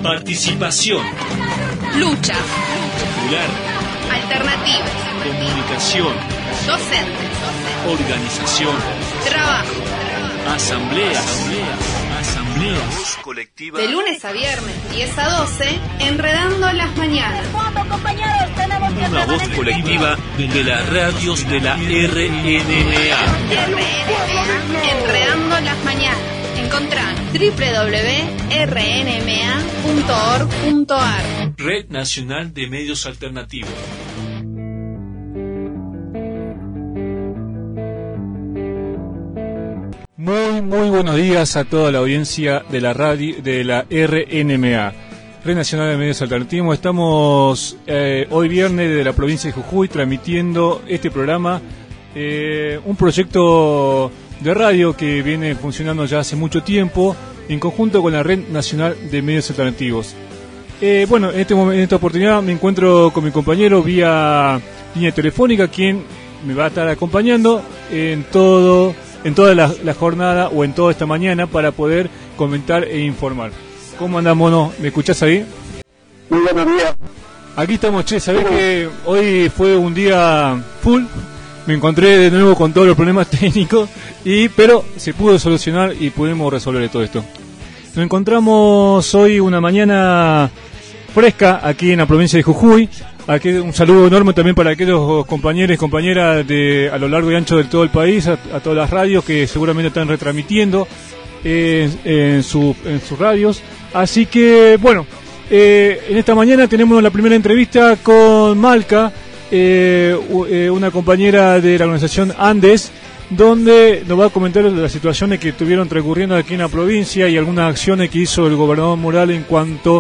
Participación. Lucha. Popular. Alternativa. Comunicación. Docentes. Organización. Trabajo. Asambleas. Voz colectiva. De lunes a viernes, 10 a 12, Enredando las Mañanas. Una voz colectiva de las radios de la RNMA. Enredando las Mañanas. Encontrá www.rnma.org.ar. Red Nacional de Medios Alternativos. Muy buenos días a toda la audiencia de la radio de la RNMA, Red Nacional de Medios Alternativos. Estamos hoy viernes desde la provincia de Jujuy transmitiendo este programa, un proyecto de radio que viene funcionando ya hace mucho tiempo en conjunto con la Red Nacional de Medios Alternativos. En esta oportunidad me encuentro con mi compañero vía línea telefónica, quien me va a estar acompañando en toda la jornada o en toda esta mañana para poder comentar e informar. ¿Cómo andás, mono? ¿Me escuchás ahí? Muy buenos días. Aquí estamos, che. Sabés que hoy fue un día full. Me encontré de nuevo con todos los problemas técnicos, pero se pudo solucionar y pudimos resolver todo esto. Nos encontramos hoy una mañana fresca aquí en la provincia de Jujuy. Aquí un saludo enorme también para aquellos compañeros y compañeras a lo largo y ancho de todo el país, a todas las radios que seguramente están retransmitiendo en sus radios. Así que, en esta mañana tenemos la primera entrevista con Malca, una compañera de la organización Andes, donde nos va a comentar las situaciones que estuvieron transcurriendo aquí en la provincia y algunas acciones que hizo el gobernador Morales en cuanto,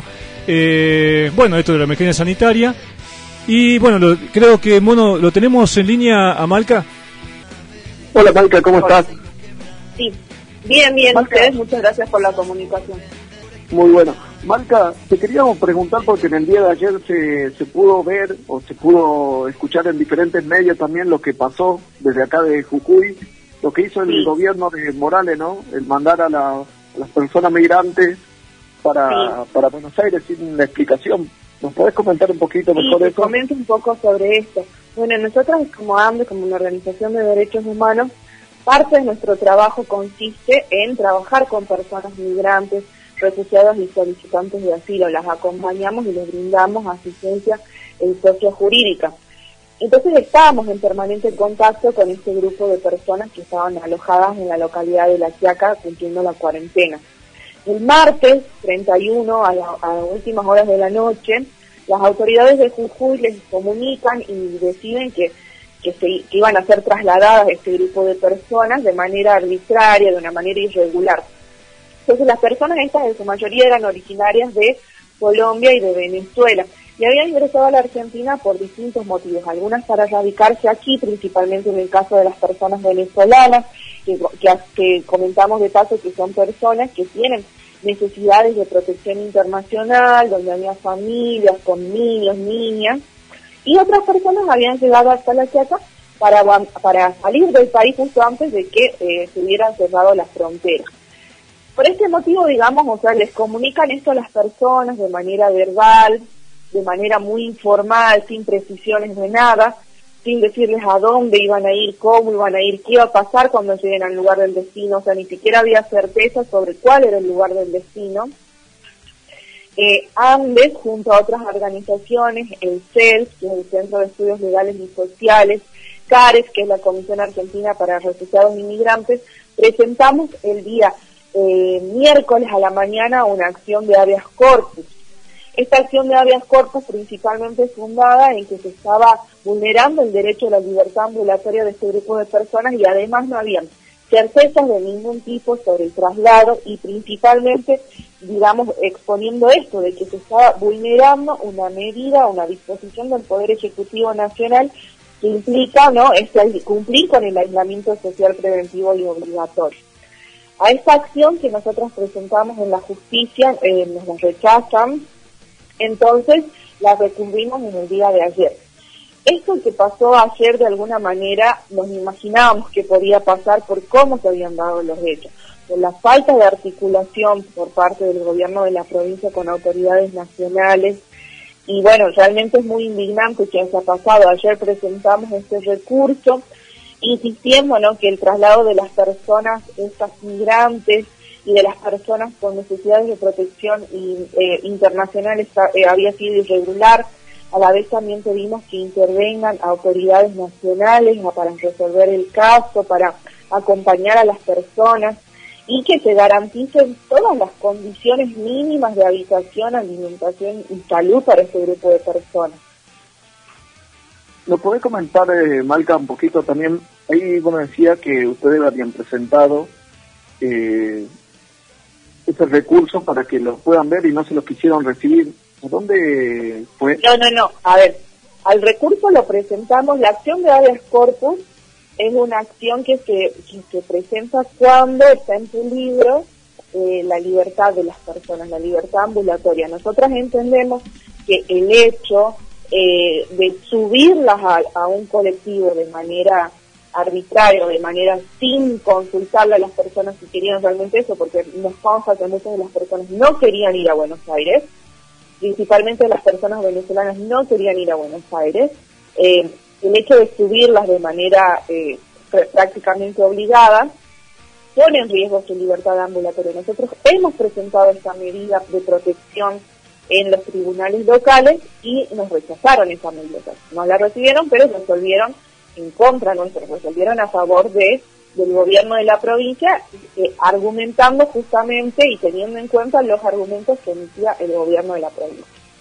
esto de la emergencia sanitaria. Y creo que, Mono, ¿lo tenemos en línea a Malca? Hola, Malca, ¿cómo estás? Sí, bien, Malca. Ustedes, muchas gracias por la comunicación. Muy bueno. Malca, te queríamos preguntar porque en el día de ayer se pudo ver o se pudo escuchar en diferentes medios también lo que pasó desde acá de Jujuy, lo que hizo el gobierno de Morales, ¿no? El mandar a las personas migrantes para Buenos Aires sin explicación. ¿Nos podés comentar un poquito mejor eso? Sí, comento un poco sobre esto. Bueno, nosotros como AMDE, como una organización de derechos humanos, parte de nuestro trabajo consiste en trabajar con personas migrantes, refugiados y solicitantes de asilo. Las acompañamos y les brindamos asistencia sociojurídica. Entonces estábamos en permanente contacto con este grupo de personas que estaban alojadas en la localidad de La Quiaca cumpliendo la cuarentena. El martes 31, a últimas horas de la noche, las autoridades de Jujuy les comunican y deciden que iban a ser trasladadas este grupo de personas de manera arbitraria, de una manera irregular. Entonces las personas estas en su mayoría eran originarias de Colombia y de Venezuela y habían ingresado a la Argentina por distintos motivos, algunas para radicarse aquí, principalmente en el caso de las personas venezolanas, que comentamos de paso que son personas que tienen necesidades de protección internacional, donde había familias con niños, niñas, y otras personas habían llegado hasta La Quiaca para salir del país justo antes de que se hubieran cerrado las fronteras. Por este motivo, les comunican esto a las personas de manera verbal, de manera muy informal, sin precisiones de nada, sin decirles a dónde iban a ir, cómo iban a ir, qué iba a pasar cuando lleguen al lugar del destino. O sea, ni siquiera había certeza sobre cuál era el lugar del destino. Andes, junto a otras organizaciones, el CELS, que es el Centro de Estudios Legales y Sociales, CARES, que es la Comisión Argentina para Refugiados e Inmigrantes, presentamos el día miércoles a la mañana una acción de habeas corpus. Esta acción de habeas corpus principalmente fundada en que se estaba vulnerando el derecho a la libertad ambulatoria de este grupo de personas y además no habían certezas de ningún tipo sobre el traslado y principalmente, exponiendo esto de que se estaba vulnerando una medida, una disposición del Poder Ejecutivo Nacional que implica cumplir con el aislamiento social preventivo y obligatorio. A esta acción que nosotros presentamos en la justicia nos la rechazan. Entonces la recurrimos en el día de ayer. Esto que pasó ayer de alguna manera nos imaginábamos que podía pasar por cómo se habían dado los hechos. por la falta de articulación por parte del gobierno de la provincia con autoridades nacionales. Y bueno, realmente es muy indignante que haya pasado. Ayer presentamos este recurso insistiendo, ¿no?, que el traslado de las personas, estas migrantes y de las personas con necesidades de protección internacional había sido irregular. A la vez también pedimos que intervengan autoridades nacionales para resolver el caso, para acompañar a las personas y que se garanticen todas las condiciones mínimas de habitación, alimentación y salud para este grupo de personas. ¿Lo podés comentar, Malca, un poquito también? Ahí vos me decías que ustedes habían presentado ese recurso para que los puedan ver y no se los quisieron recibir. ¿A dónde fue? No. A ver, al recurso lo presentamos. La acción de habeas corpus es una acción que se presenta cuando está en peligro la libertad de las personas, la libertad ambulatoria. Nosotras entendemos que el hecho de subirlas a un colectivo de manera arbitraria, de manera sin consultarle a las personas si querían realmente eso, porque nos consta que muchas de las personas no querían ir a Buenos Aires, principalmente las personas venezolanas no querían ir a Buenos Aires. El hecho de subirlas de manera prácticamente obligada pone en riesgo su libertad ambulatoria. Nosotros hemos presentado esta medida de protección en los tribunales locales y nos rechazaron esa medida. No la recibieron, pero resolvieron en contra nuestra, resolvieron a favor del gobierno de la provincia, argumentando justamente y teniendo en cuenta los argumentos que emitía el gobierno de la provincia.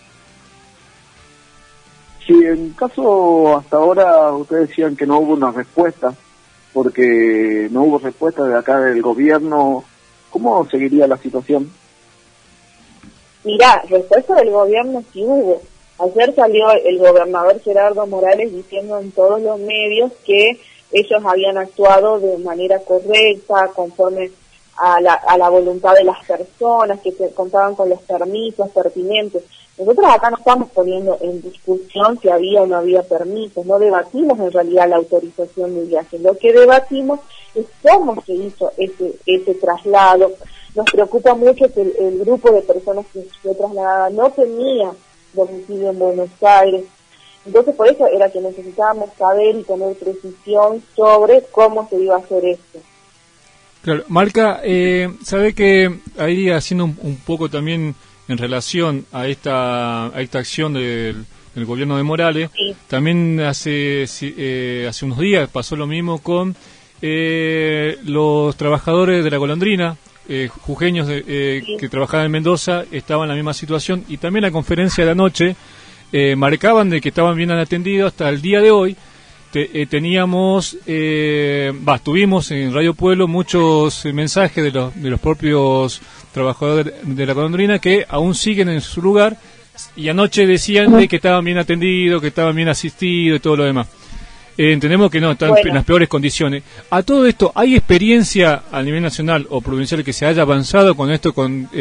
Si en caso hasta ahora ustedes decían que no hubo una respuesta, porque no hubo respuesta de acá del gobierno, ¿cómo seguiría la situación? Mirá, respuesta del gobierno sí hubo. Ayer salió el gobernador Gerardo Morales diciendo en todos los medios que ellos habían actuado de manera correcta, conforme a la voluntad de las personas, que se contaban con los permisos pertinentes. Nosotros acá no estamos poniendo en discusión si había o no había permisos, no debatimos en realidad la autorización de viaje. Lo que debatimos es cómo se hizo ese traslado. Nos preocupa mucho que el grupo de personas que fue trasladada no tenía domicilio en Buenos Aires. Entonces por eso era que necesitábamos saber y tener precisión sobre cómo se iba a hacer esto. Claro, Malca, sabe que ahí haciendo un poco también en relación a esta acción del gobierno de Morales, sí. También hace unos días pasó lo mismo con los trabajadores de La Golondrina, jujeños sí. Que trabajaban en Mendoza, estaban en la misma situación, y también la conferencia de anoche marcaban de que estaban bien atendidos. Hasta el día de hoy tuvimos en Radio Pueblo muchos mensajes de los propios trabajadores de La Golondrina que aún siguen en su lugar, y anoche decían de que estaban bien atendidos, que estaban bien asistidos y todo lo demás. Entendemos que no, están en las peores condiciones. A todo esto, ¿hay experiencia a nivel nacional o provincial que se haya avanzado con esto,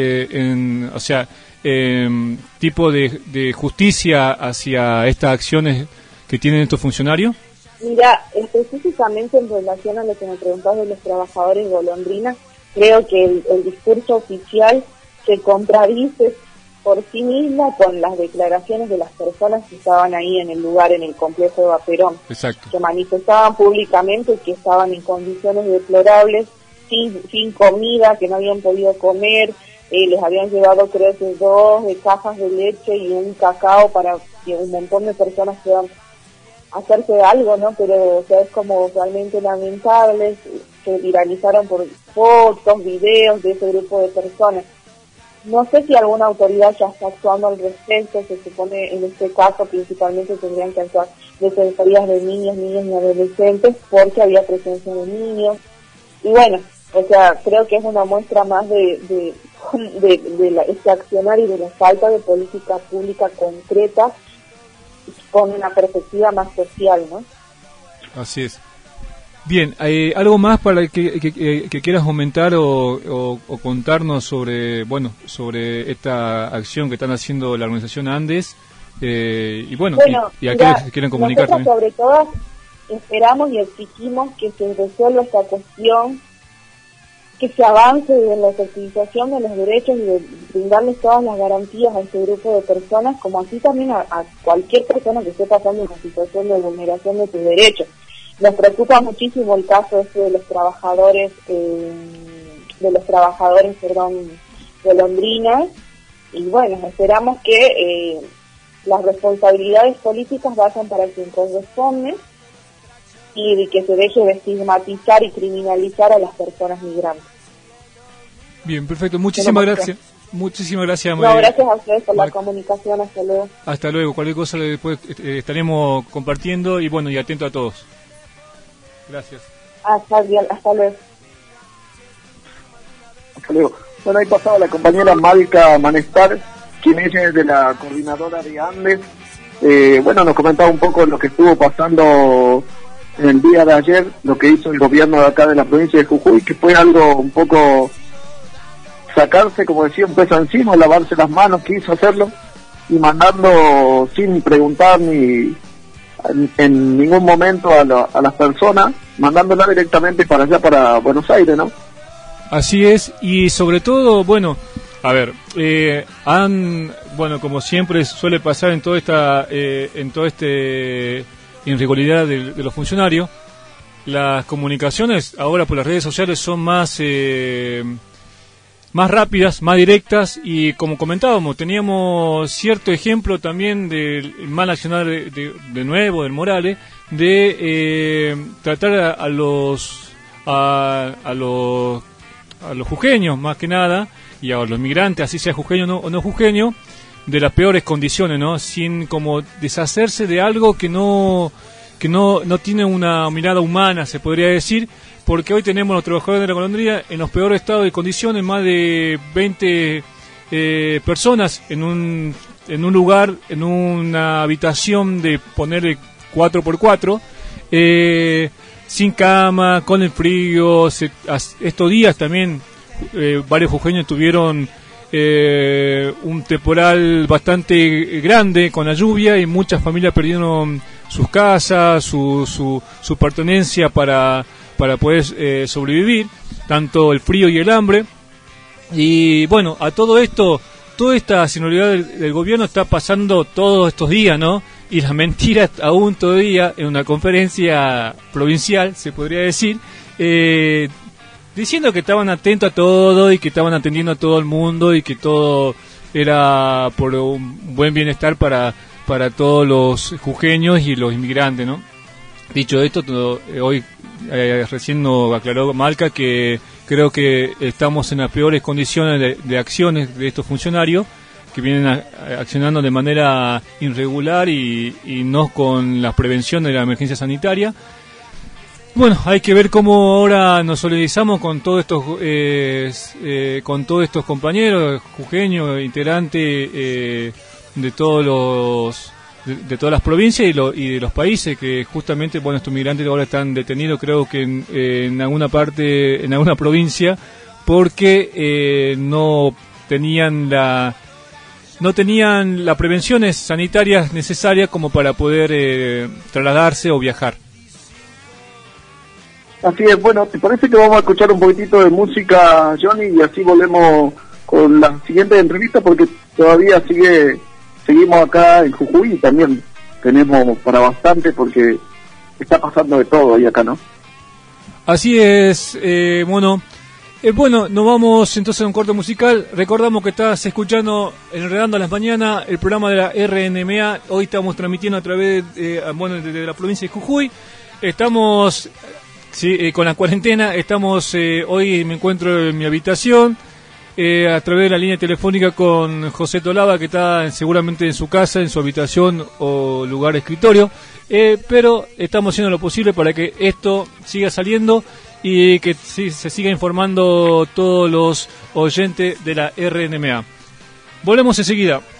tipo de justicia hacia estas acciones que tienen estos funcionarios? Mira, específicamente en relación a lo que me preguntas de los trabajadores golondrinas, creo que el discurso oficial se contradice por sí mismo con las declaraciones de las personas que estaban ahí en el lugar, en el complejo de Vaperón. Exacto. Que manifestaban públicamente que estaban en condiciones deplorables, sin comida, que no habían podido comer, les habían llevado creo que 2 cajas de leche y un cacao para que un montón de personas puedan hacerse algo, ¿no? Pero o sea, es como realmente lamentable, se viralizaron por fotos, videos de ese grupo de personas. No sé si alguna autoridad ya está actuando al respecto. Se supone en este caso principalmente tendrían que actuar defensorías de niños, niñas y adolescentes, porque había presencia de niños. Y bueno, o sea, creo que es una muestra más de este accionar y de la falta de política pública concreta con una perspectiva más social, ¿no? Así es. Bien, ¿algo más para que quieras comentar o contarnos sobre esta acción que están haciendo la organización Andes? Y a qué quieren comunicar también. Sobre todo esperamos y exigimos que se resuelva esta cuestión, que se avance en la efectivización de los derechos y de brindarles todas las garantías a este grupo de personas, como así también a cualquier persona que esté pasando una situación de vulneración de sus derechos. Nos preocupa muchísimo el caso de los trabajadores, golondrinas, y bueno, esperamos que las responsabilidades políticas vayan para quien corresponde y que se deje de estigmatizar y criminalizar a las personas migrantes. Bien, perfecto. Muchísimas gracias. Muchísimas gracias. No, gracias a ustedes por la comunicación. Hasta luego. Hasta luego. Cualquier cosa después estaremos compartiendo y bueno, y atento a todos. Gracias. Hasta luego. Hasta luego. Bueno, ahí pasaba la compañera Malca Manestar, quien ella es de la coordinadora de Andes. Bueno, nos comentaba un poco lo que estuvo pasando en el día de ayer, lo que hizo el gobierno de acá de la provincia de Jujuy, que fue algo un poco sacarse, como decía, un peso encima, lavarse las manos, quiso hacerlo, y mandando sin preguntar ni en ningún momento a las personas, mandándola directamente para allá, para Buenos Aires, ¿no? Así es, y sobre todo, bueno, a ver, bueno, como siempre suele pasar en toda esta irregularidad de los funcionarios, las comunicaciones ahora por las redes sociales son más rápidas, más directas, y como comentábamos, teníamos cierto ejemplo también del mal accionar de nuevo, del Morales, de tratar a los jujeños más que nada, y a los migrantes, así sea jujeño o no jujeño, de las peores condiciones, ¿no? Sin como deshacerse de algo que no tiene una mirada humana, se podría decir, porque hoy tenemos los trabajadores de la golondrina en los peores estados de condiciones, más de 20 personas en un lugar, en una habitación de ponerle 4x4, sin cama, con el frío. Estos días también varios jujeños tuvieron un temporal bastante grande con la lluvia, y muchas familias perdieron sus casas, su pertenencia para poder sobrevivir, tanto el frío y el hambre. Y bueno, a todo esto, toda esta sensibilidad del gobierno está pasando todos estos días, ¿no? Y las mentiras aún todavía en una conferencia provincial, se podría decir, diciendo que estaban atentos a todo y que estaban atendiendo a todo el mundo y que todo era por un buen bienestar para todos los jujeños y los inmigrantes, ¿no? Dicho esto, hoy recién nos aclaró Malca que creo que estamos en las peores condiciones de acciones de estos funcionarios, que vienen accionando de manera irregular y no con la prevención de la emergencia sanitaria. Bueno, hay que ver cómo ahora nos solidarizamos con todos estos compañeros jujeños, integrantes de todas las provincias y de los países, que justamente, bueno, estos migrantes ahora están detenidos, creo que en alguna parte, en alguna provincia, porque no tenían las prevenciones sanitarias necesarias como para poder trasladarse o viajar. Así es. Bueno, ¿te parece que vamos a escuchar un poquitito de música, Johnny, y así volvemos con la siguiente entrevista, porque todavía seguimos acá en Jujuy y también tenemos para bastante, porque está pasando de todo ahí acá, ¿no? Así es. Bueno, nos vamos entonces a un corte musical. Recordamos que estás escuchando Enredando a las Mañanas, el programa de la RNMA. Hoy estamos transmitiendo a través de la provincia de Jujuy. Estamos con la cuarentena. Hoy me encuentro en mi habitación, a través de la línea telefónica con José Tolaba, que está seguramente en su casa, en su habitación o lugar de escritorio, pero estamos haciendo lo posible para que esto siga saliendo y que se siga informando todos los oyentes de la RNMA. Volvemos enseguida.